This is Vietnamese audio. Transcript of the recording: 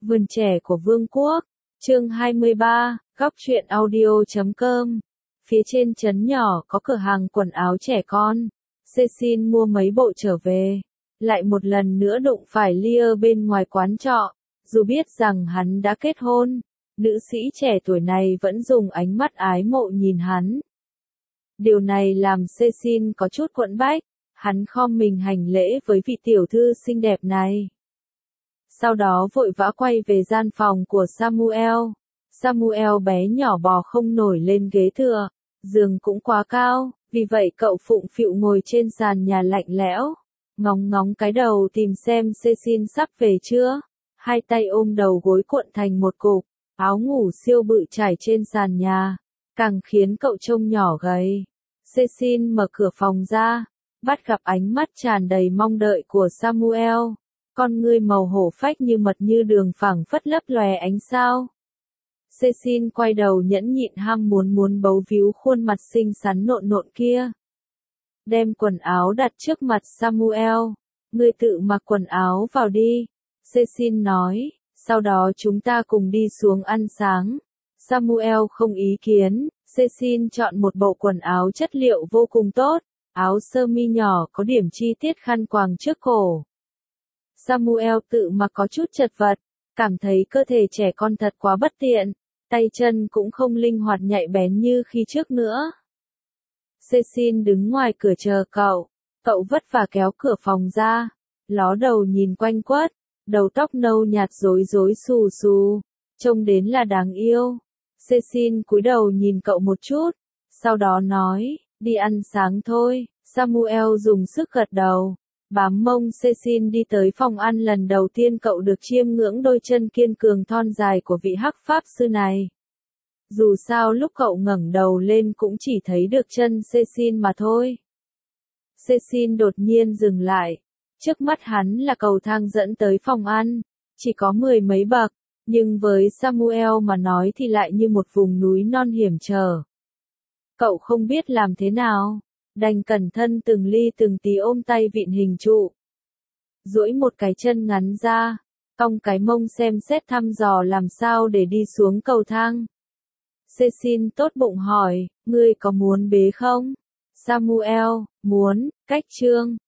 Vườn trẻ của Vương quốc, chương 23, góc truyện audio.com. Phía trên trấn nhỏ có cửa hàng quần áo trẻ con. Cecil mua mấy bộ trở về. Lại một lần nữa đụng phải Lear bên ngoài quán trọ. Dù biết rằng hắn đã kết hôn, nữ sĩ trẻ tuổi này vẫn dùng ánh mắt ái mộ nhìn hắn. Điều này làm Cecil có chút quẫn bách. Hắn khom mình hành lễ với vị tiểu thư xinh đẹp này. Sau đó vội vã quay về gian phòng của Samuel. Samuel bé nhỏ bò không nổi lên ghế tựa, giường cũng quá cao, vì vậy cậu phụng phịu ngồi trên sàn nhà lạnh lẽo, ngóng ngóng cái đầu tìm xem Cecil sắp về chưa. Hai tay ôm đầu gối cuộn thành một cục, áo ngủ siêu bự trải trên sàn nhà, càng khiến cậu trông nhỏ gầy. Cecil mở cửa phòng ra, bắt gặp ánh mắt tràn đầy mong đợi của Samuel. Con ngươi màu hổ phách như mật như đường phẳng phất lấp lòe ánh sao. Cecil quay đầu nhẫn nhịn ham muốn bấu víu khuôn mặt xinh xắn nộn nộn kia. Đem quần áo đặt trước mặt Samuel. Ngươi tự mặc quần áo vào đi, Cecil nói, sau đó chúng ta cùng đi xuống ăn sáng. Samuel không ý kiến, Cecil chọn một bộ quần áo chất liệu vô cùng tốt, áo sơ mi nhỏ có điểm chi tiết khăn quàng trước cổ. Samuel tự mặc có chút chật vật, cảm thấy cơ thể trẻ con thật quá bất tiện, tay chân cũng không linh hoạt nhạy bén như khi trước nữa. Cecil đứng ngoài cửa chờ cậu vất vả kéo cửa phòng ra, ló đầu nhìn quanh quất, đầu tóc nâu nhạt rối rối xù xù, trông đến là đáng yêu. Cecil cúi đầu nhìn cậu một chút, sau đó nói, đi ăn sáng thôi. Samuel dùng sức gật đầu. Bám mông Cecil đi tới phòng ăn, lần đầu tiên cậu được chiêm ngưỡng đôi chân kiên cường thon dài của vị hắc pháp sư này. Dù sao lúc cậu ngẩng đầu lên cũng chỉ thấy được chân Cecil mà thôi. Cecil đột nhiên dừng lại. Trước mắt hắn là cầu thang dẫn tới phòng ăn, chỉ có 10 mấy bậc, nhưng với Samuel mà nói thì lại như một vùng núi non hiểm trở. Cậu không biết làm thế nào, đành cẩn thân từng ly từng tí ôm tay vịn hình trụ. Duỗi một cái chân ngắn ra, cong cái mông xem xét thăm dò làm sao để đi xuống cầu thang. Cecil tốt bụng hỏi, ngươi có muốn bế không? Samuel, muốn, cách chương.